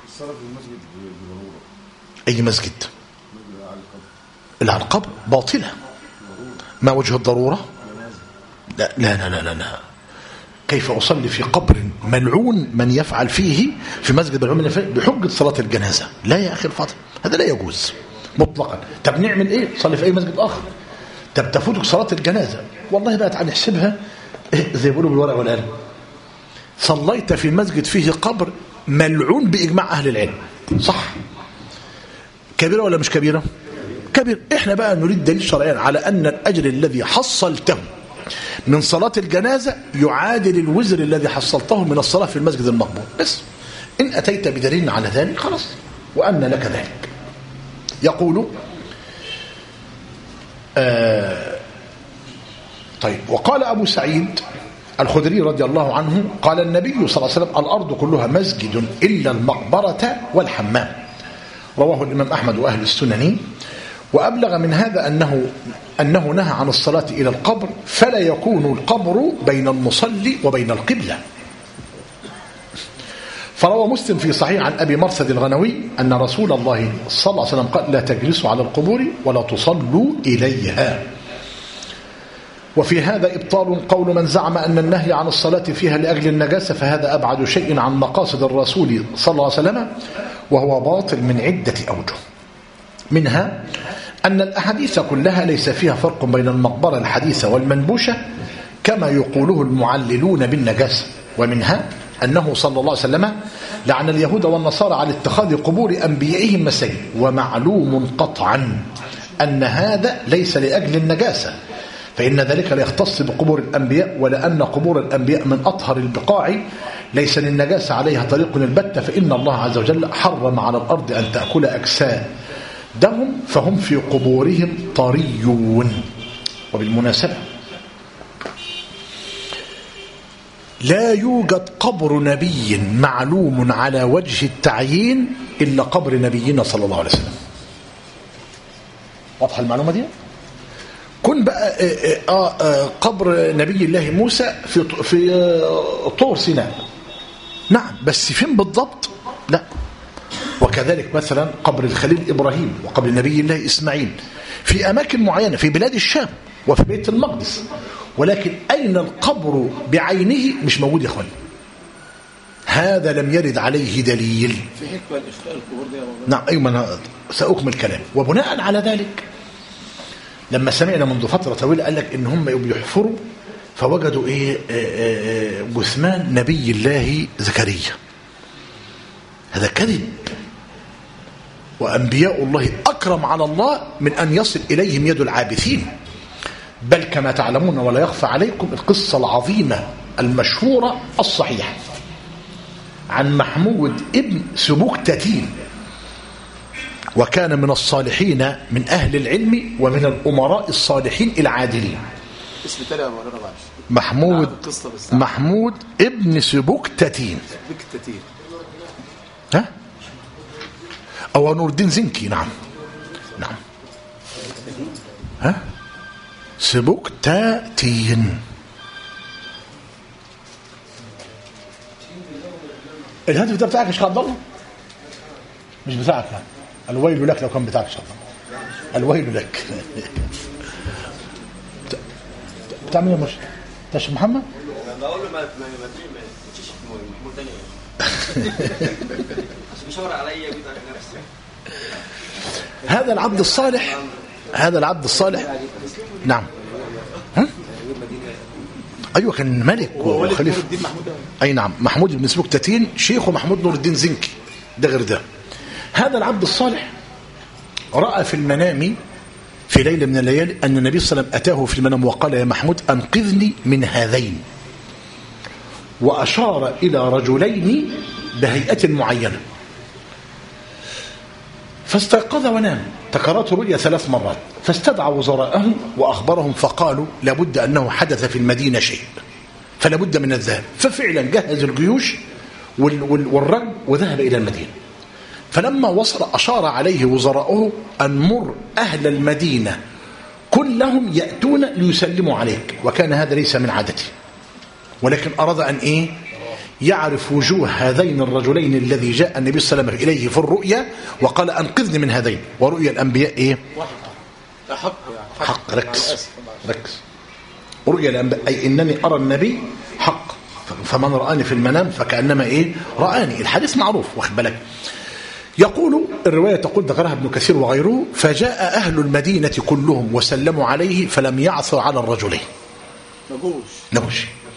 أي مسجد اللي على القبر باطلة. ما وجه الضرورة؟ لا لا لا لا لا. كيف أصلي في قبر ملعون من يفعل فيه في مسجد ملعون بحجة صلاة الجنازة؟ لا يا أخي الفاضل، هذا لا يجوز مطلقا. طب نعمل إيه؟ صلي في أي مسجد آخر. طب تفوتك صلاة الجنازة، والله بقى تعالى نحسبها زي بيقولوا بالورق والقلم. صليت في مسجد فيه قبر ملعون بإجماع أهل العلم، صح؟ كبيرة ولا مش كبيرة؟ كبير. احنا بقى نريد دليل شرعيا على أن الأجر الذي حصلته من صلاة الجنازة يعادل الوزر الذي حصلته من الصلاة في المسجد المقبول. بس إن أتيت بدليل على ذلك خلاص، وأن لك ذلك. يقول طيب. وقال أبو سعيد الخدري رضي الله عنه قال النبي صلى الله عليه وسلم الأرض كلها مسجد إلا المقبرة والحمام. رواه الإمام أحمد وأهل السنن. وأبلغ من هذا أنه نهى عن الصلاة إلى القبر، فلا يكون القبر بين المصلي وبين القبلة. فروى مسلم في صحيح عن أبي مرثد الغنوي أن رسول الله صلى الله عليه وسلم قال لا تجلسوا على القبور ولا تصلوا إليها. وفي هذا إبطال قول من زعم أن النهي عن الصلاة فيها لأجل النجاسة، فهذا أبعد شيء عن مقاصد الرسول صلى الله عليه وسلم، وهو باطل من عدة أوجه. منها أن الأحاديث كلها ليس فيها فرق بين المقبرة الحديثة والمنبوشة كما يقوله المعللون بالنجاسة. ومنها أنه صلى الله عليه وسلم لعن اليهود والنصارى على اتخاذ قبور أنبيائهم مساجد، ومعلوم قطعا أن هذا ليس لأجل النجاسة، فإن ذلك لا يختص بقبور الأنبياء، ولأن قبور الأنبياء من أطهر البقاع ليس للنجاسة عليها طريق البتة، فإن الله عز وجل حرم على الأرض أن تأكل أجسادهم فهم في قبورهم طريون. وبالمناسبة لا يوجد قبر نبي معلوم على وجه التعيين إلا قبر نبينا صلى الله عليه وسلم. واضحة المعلومة دي؟ كن بقى قبر نبي الله موسى في طور سيناء، نعم، بس فين بالضبط؟ لا. وكذلك مثلا قبر الخليل إبراهيم وقبر نبي الله إسماعيل في أماكن معينة في بلاد الشام وفي بيت المقدس، ولكن أين القبر بعينه مش موجود يا أخوان. هذا لم يرد عليه دليل. في حكمة إخفاء القبور دي يا مولانا. نعم أيوة، أنا سأكمل كلام. وبناء على ذلك لما سمعنا منذ فترة طويلة قال لك إن هم بيحفروا فوجدوا جثمان نبي الله زكريا. هذا كذب، وأنبياء الله أكرم على الله من أن يصل إليهم يد العابثين. بل كما تعلمون ولا يخفى عليكم القصة العظيمة المشهورة الصحيحة عن محمود ابن سبكتتين، وكان من الصالحين من أهل العلم ومن الأمراء الصالحين العادلين. اسم تاني يا مولانا معلش. محمود ابن سبكتتين. ها؟ أو نور الدين زنكي. نعم. ها؟ سبكتتين. الهاتف ده بتاعك يا شيخ عبد الله؟ مش بتاعك يعني. الويل لك لو كان بتاعك يا شيخ عبد الله. الويل لك. بتاع مين يا مش؟ بتاع الشيخ محمد؟ بقول له ما تشيش محمود تاني. بيشاور عليا بيدعي نفسي. هذا العبد الصالح. نعم. ها؟ أيوة كان ملك وخليفة. أي نعم. محمود بن سبكتتين شيخه محمود نور الدين زنكي، ده غير ده. هذا العبد الصالح رأى في المنام في ليلة من الليالي أن النبي صلى الله عليه وسلم أتاه في المنام وقال يا محمود أنقذني من هذين، وأشار إلى رجلين بهيئة معينة، فاستيقظ ونام. تكررت الرؤيا 3 مرات، فاستدعى وزراءه وأخبرهم فقالوا لابد أنه حدث في المدينة شيء فلا بد من الذهاب. ففعلا جهز الجيوش والرجل وذهب إلى المدينة. فلما وصل أشار عليه وزراءه أن مر أهل المدينة كلهم يأتون ليسلموا عليك، وكان هذا ليس من عادته، ولكن أراد أن يعرف وجوه هذين الرجلين الذي جاء النبي صلى الله عليه وسلم إليه في الرؤيا وقال أنقذني من هذين. ورؤيا الأنبياء حق. ركز. رؤيا الأنبياء أي إنني أرى النبي حق، فمن رآني في المنام فكأنما رآني. الحديث معروف، واخد بالك. يقول الرواية تقول ذكرها ابن كثير وغيره فجاء أهل المدينة كلهم وسلموا عليه فلم يعثر على الرجلين. نبوش.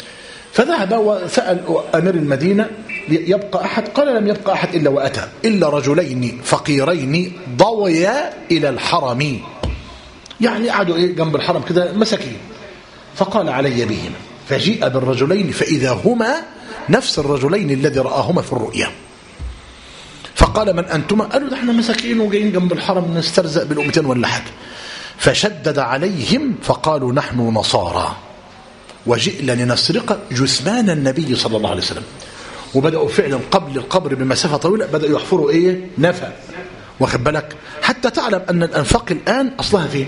فذهب وسأل أمير المدينة يبقى أحد؟ قال لم يبقى أحد إلا وأتى إلا رجلين فقيرين ضويا إلى الحرم، يعني قعدوا جنب الحرم كده مساكين، فقال علي بهما، فجيء بالرجلين فإذا هما نفس الرجلين الذي رآهما في الرؤيا. فقال من أنتما؟ قالوا ده احنا مساكين وجايين جنب الحرم نسترزق بالأمتين ولا حاجة. فشدد عليهم فقالوا نحن نصارى وجئنا لنسرق جثمان النبي صلى الله عليه وسلم. وبدأوا فعلا قبل القبر بمسافة طويلة بدأوا يحفروا نفق، واخد بالك، حتى تعلم أن الأنفاق الآن أصلها فين،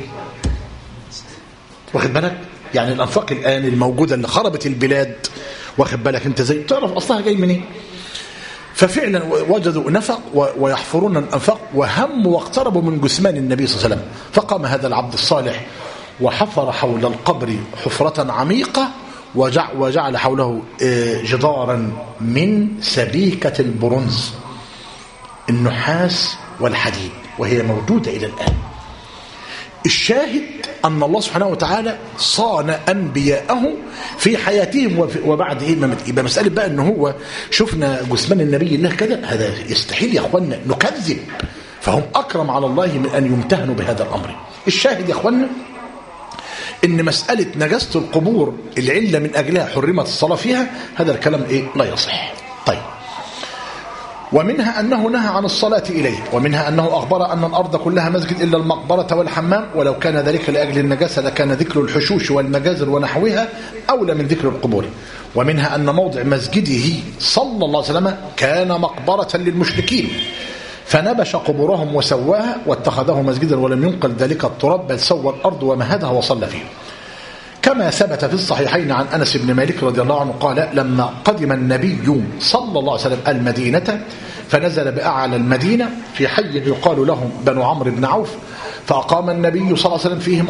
واخد بالك، يعني الأنفاق الآن الموجودة اللي خربت البلاد، واخد بالك انت زي تعرف أصلها جاي منين. ففعلا وجدوا نفق ويحفرون الأنفاق، وهم واقتربوا من جثمان النبي صلى الله عليه وسلم. فقام هذا العبد الصالح وحفر حول القبر حفرة عميقة وجعل حوله جدارا من سبيكة البرونز، النحاس والحديد، وهي موجودة إلى الآن. الشاهد أن الله سبحانه وتعالى صان أنبياءه في حياتهم وبعد يبقى مسألة بقى أنه هو شفنا جثمان النبي الله كده، هذا يستحيل يا أخوانا نكذب، فهم أكرم على الله من أن يمتهنوا بهذا الأمر. الشاهد يا أخوانا إن مسألة نجاسة القبور العلة من أجلها حرمت الصلاة فيها، هذا الكلام لا يصح. طيب، ومنها أنه نهى عن الصلاة إليه، ومنها أنه أخبر أن الأرض كلها مسجد إلا المقبرة والحمام، ولو كان ذلك لأجل النجاسة لكان ذكر الحشوش والمجازر ونحوها أولى من ذكر القبور. ومنها أن موضع مسجده صلى الله عليه وسلم كان مقبرة للمشركين، فنبش قبورهم وسواها واتخذه مسجدا، ولم ينقل ذلك التراب بل سوى الأرض ومهدها وصلى فيه. كما ثبت في الصحيحين عن أنس بن مالك رضي الله عنه قال لما قدم النبي صلى الله عليه وسلم المدينة فنزل بأعلى المدينة في حي يقال لهم بنو عمرو بن عوف، فأقام النبي صلى الله عليه وسلم فيهم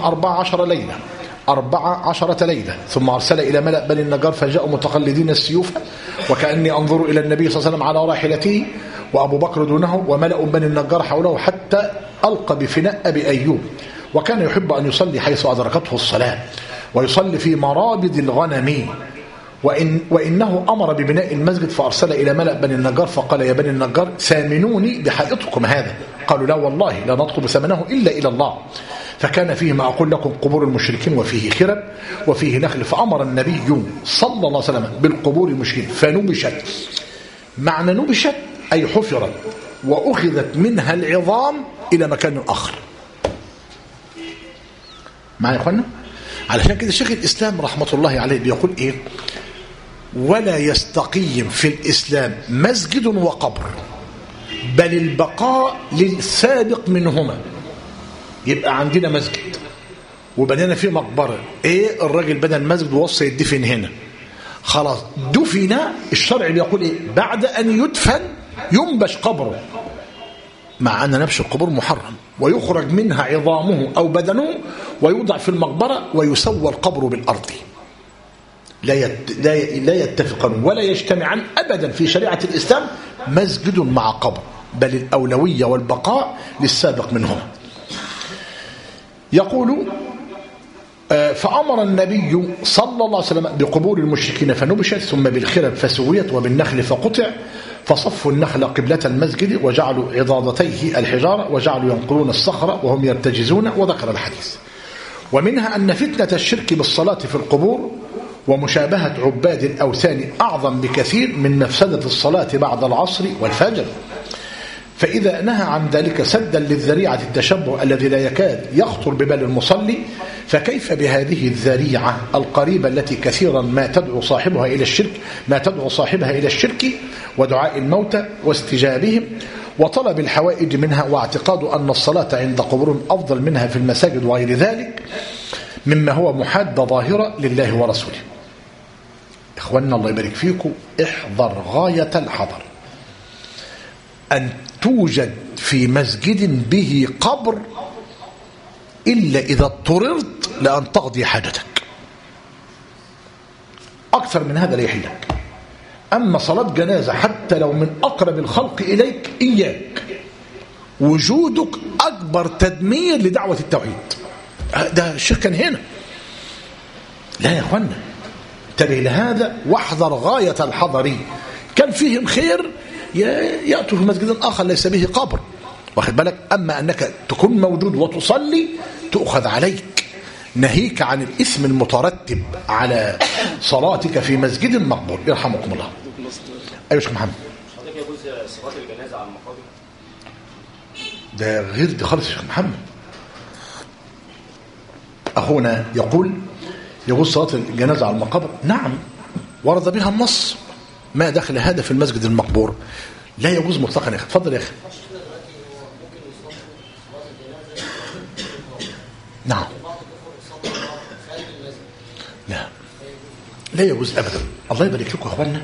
14 ليلة، ثم أرسل إلى ملأ بني النجار فجاءوا متقلدين السيوف، وكأني أنظر إلى النبي صلى الله عليه وسلم على راحلته وأبو بكر دونه وملأ بني النجار حوله، حتى ألقى بفناء أبي أيوب، وكان يحب أن يصلي حيث أدركته الصلاة، ويصلي في مرابد الغنم، وإنه أمر ببناء المسجد فأرسل إلى ملأ بني النجار فقال يا بني النجار ثامنوني بحائطكم هذا، قالوا لا والله لا نطلب ثمنه إلا إلى الله، فكان فيه ما أقول لكم قبور المشركين وفيه خرب وفيه نخل، فأمر النبي صلى الله عليه وسلم بالقبور المشركين فنبشت. معنى نبشت أي حفرت وأخذت منها العظام إلى مكان آخر. معي يا أخوانا؟ علشان كده شيخ الإسلام رحمة الله عليه بيقول ولا يستقيم في الإسلام مسجد وقبر، بل البقاء للسابق منهما. يبقى عندنا مسجد وبنينا فيه مقبرة، الراجل بنى المسجد ووصى يدفن هنا، خلاص دفن، الشرع بيقول بعد أن يدفن ينبش قبره، مع أن نبش القبور محرم، ويخرج منها عظامه أو بدنه ويوضع في المقبرة ويسوى القبر بالأرض. لا يتفقان ولا يجتمعان أبدا في شريعة الإسلام مسجد مع قبر، بل الأولوية والبقاء للسابق منهما. يقول فأمر النبي صلى الله عليه وسلم بقبور المشركين فنبشت، ثم بالخرب فسويت، وبالنخل فقطع، فصفوا النخل قبلة المسجد وجعلوا عضادتيه الحجارة وجعلوا ينقلون الصخرة وهم يرتجزون، وذكر الحديث. ومنها أن فتنة الشرك بالصلاة في القبور ومشابهة عباد الأوثان أعظم بكثير من مفسدة الصلاة بعد العصر والفجر، فإذا نهى عن ذلك سدا للذريعة التشبه الذي لا يكاد يخطر ببال المصلي، فكيف بهذه الذريعة القريبة التي كثيرا ما تدعو صاحبها إلى الشرك ودعاء الموتى واستجابهم وطلب الحوائج منها، واعتقاد أن الصلاة عند قبورهم أفضل منها في المساجد وغير ذلك مما هو محادة ظاهرة لله ورسوله. إخواننا الله يبارك فيكم، احذر غاية الحذر أن توجد في مسجد به قبر إلا إذا اضطررت لأن تقضي حاجتك، أكثر من هذا لا يحلك. أما صلاة جنازة حتى لو من أقرب الخلق إليك، إياك، وجودك أكبر تدمير لدعوة التوحيد. ده الشرك كان هنا. لا يا أخوانا، انتبه لهذا واحذر غاية الحذر. كان فيهم خير يأتوا في مسجد آخر ليس به قبر، واخد بالك. أما أنك تكون موجود وتصلي تؤخذ عليك، نهيك عن الإثم المترتب على صلاتك في مسجد مقبول. يرحمكم الله. أيوة شيخ محمد. حضرتك يجوز صلاة الجنازة على المقابر؟ ده غير دي خالص يا شيخ محمد. أخونا يقول يجوز صلاة الجنازة على المقابر. نعم، ورد بها النص. ما دخل هذا في المسجد المقبور؟ لا يجوز مطلقا يا أخي. تفضل يا أخي. نعم، لا يجوز أبدا. الله يبارك لكم يا أخوانا.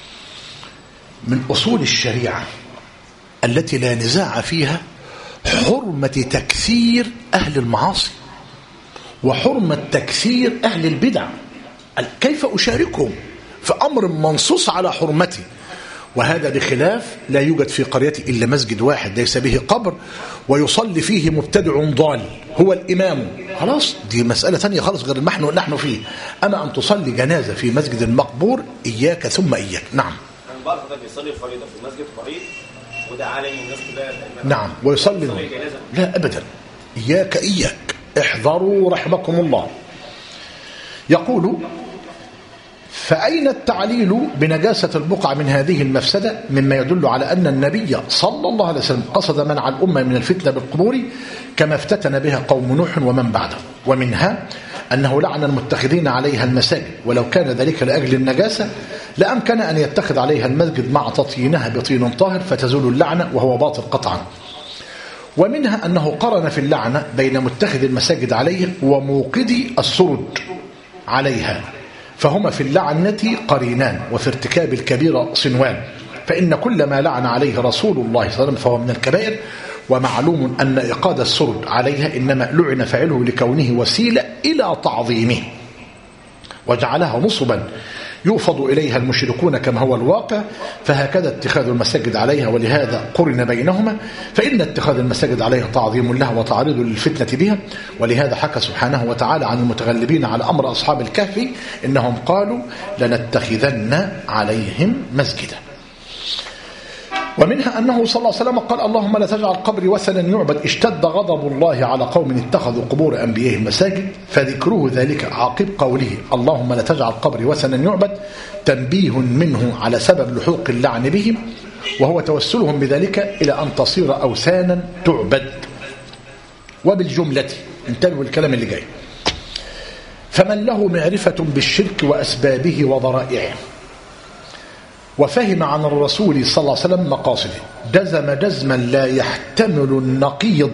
من أصول الشريعة التي لا نزاع فيها حرمة تكثير أهل المعاصي وحرمة تكثير أهل البدع. كيف أشاركهم في أمر منصوص على حرمته؟ وهذا بخلاف لا يوجد في قريتي إلا مسجد واحد ليس به قبر ويصلي فيه مبتدع ضال هو الإمام، خلاص دي مسألة ثانية خالص غير نحن فيه. أما أن تصلي جنازة في مسجد مقبور إياك ثم إياك. نعم، بعض الناس يصلي الفريضة في مسجد قريب وده عليه الناس كلها. نعم، ويصلي لا أبدا. إياك احذروا رحمكم الله. يقول: فأين التعليل بنجاسة البقع من هذه المفسدة؟ مما يدل على أن النبي صلى الله عليه وسلم قصد منع الأمة من الفتنة بالقبور كما افتتن بها قوم نوح ومن بعده. ومنها أنه لعن المتخذين عليها المساجد، ولو كان ذلك لأجل النجاسة لأمكن أن يتخذ عليها المسجد مع تطيينها بطين طاهر فتزول اللعنة، وهو باطل قطعا. ومنها أنه قرن في اللعنة بين متخذ المساجد عليه وموقدي السرج عليها، فهما في اللعنة قرينان وفي ارتكاب الكبيرة صنوان. فإن كل ما لعن عليه رسول الله صلى الله عليه وسلم فهو من الكبائر. ومعلوم أن إيقاد السرج عليها إنما لعن فعله لكونه وسيلة إلى تعظيمه وجعلها نصبا يوفض إليها المشركون كما هو الواقع، فهكذا اتخاذ المساجد عليها، ولهذا قرن بينهما. فإن اتخاذ المساجد عليها تعظيم لها وتعريض للفتنة بها. ولهذا حكى سبحانه وتعالى عن المتغلبين على أمر أصحاب الكهف إنهم قالوا لنتخذن عليهم مسجدا. ومنها أنه صلى الله عليه وسلم قال: اللهم لا تجعل قبري وثنا يعبد، اشتد غضب الله على قوم اتخذوا قبور أنبيائهم مساجد. فذكره ذلك عقب قوله اللهم لا تجعل قبري وثنا يعبد تنبيه منه على سبب لحوق اللعن بهم، وهو توسلهم بذلك إلى أن تصير أوثانا تعبد. وبالجملة انتبهوا الكلام اللي جاي: فمن له معرفة بالشرك وأسبابه وضرائعه وفهم عن الرسول صلى الله عليه وسلم مقاصده جزم جزما لا يحتمل النقيض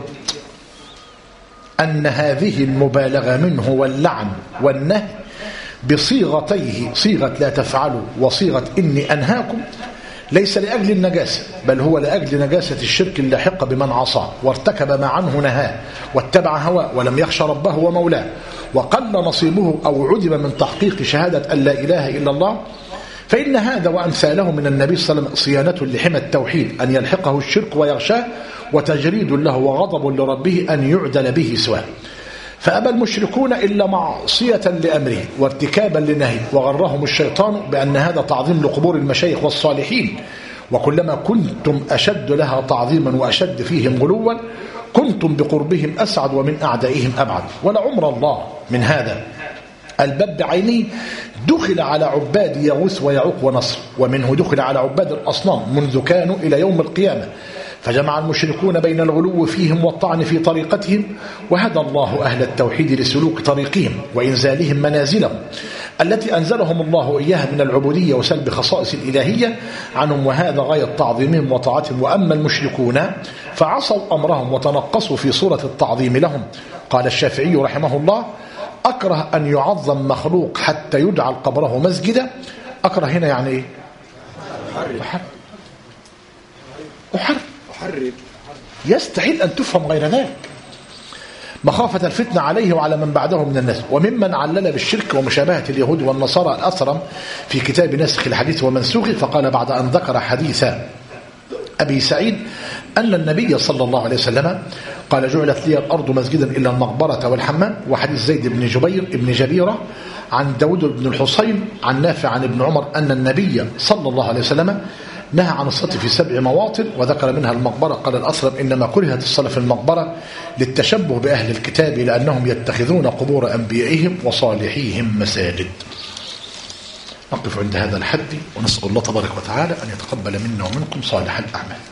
أن هذه المبالغة منه واللعن والنهي بصيغتيه، صيغة لا تفعلوا وصيغة إني أنهاكم، ليس لأجل النجاسة بل هو لأجل نجاسة الشرك اللاحقة بمن عصاه وارتكب ما عنه نهاه واتبع هواه ولم يخش ربه ومولاه وقل نصيبه أو عدم من تحقيق شهادة أن لا إله إلا الله. فإن هذا وأمثاله من النبي صلى الله عليه وسلم صيانة لحمى التوحيد أن يلحقه الشرك ويغشاه، وتجريد له وغضب لربه أن يعدل به سواه. فأبى المشركون إلا معصية لأمره وارتكابا لنهيه، وغرهم الشيطان بأن هذا تعظيم لقبور المشايخ والصالحين، وكلما كنتم أشد لها تعظيما وأشد فيهم غلوا كنتم بقربهم أسعد ومن أعدائهم أبعد. ولعمر الله من هذا الباب بعينه دخل على عباد يغوث ويعوق ونصر، ومنه دخل على عباد الأصنام منذ كانوا إلى يوم القيامة، فجمع المشركون بين الغلو فيهم والطعن في طريقتهم، وهدى الله أهل التوحيد لسلوك طريقهم وإنزالهم منازلهم التي أنزلهم الله إياها من العبودية وسلب خصائص الإلهية عنهم، وهذا غاية تعظيمهم وطاعتهم. وأما المشركون فعصوا أمرهم وتنقصوا في صورة التعظيم لهم. قال الشافعي رحمه الله: أكره أن يعظم مخلوق حتى يجعل قبره مسجدا. أكره هنا يعني إيه؟ أحرم يستحيل أن تفهم غير ذلك مخافة الفتنة عليه وعلى من بعده من الناس. وممن علل بالشرك ومشابهة اليهود والنصارى الأثرم في كتاب نسخ الحديث ومنسوخه، فقال بعد أن ذكر حديث أبي سعيد أن النبي صلى الله عليه وسلم قال جعلت لي الأرض مسجدا إلا المقبرة والحمام. وحديث زيد بن جبير بن جبيرة عن داود بن الحصين عن نافع عن ابن عمر أن النبي صلى الله عليه وسلم نهى عن الصلاة في 7 مواطن وذكر منها المقبرة. قال الأسرم إنما كرهت الصلاة في المقبرة للتشبه بأهل الكتاب لأنهم يتخذون قبور أنبيائهم وصالحيهم مساجد. نقف عند هذا الحد ونسأل الله تبارك وتعالى أن يتقبل منا ومنكم صالح الأعمال.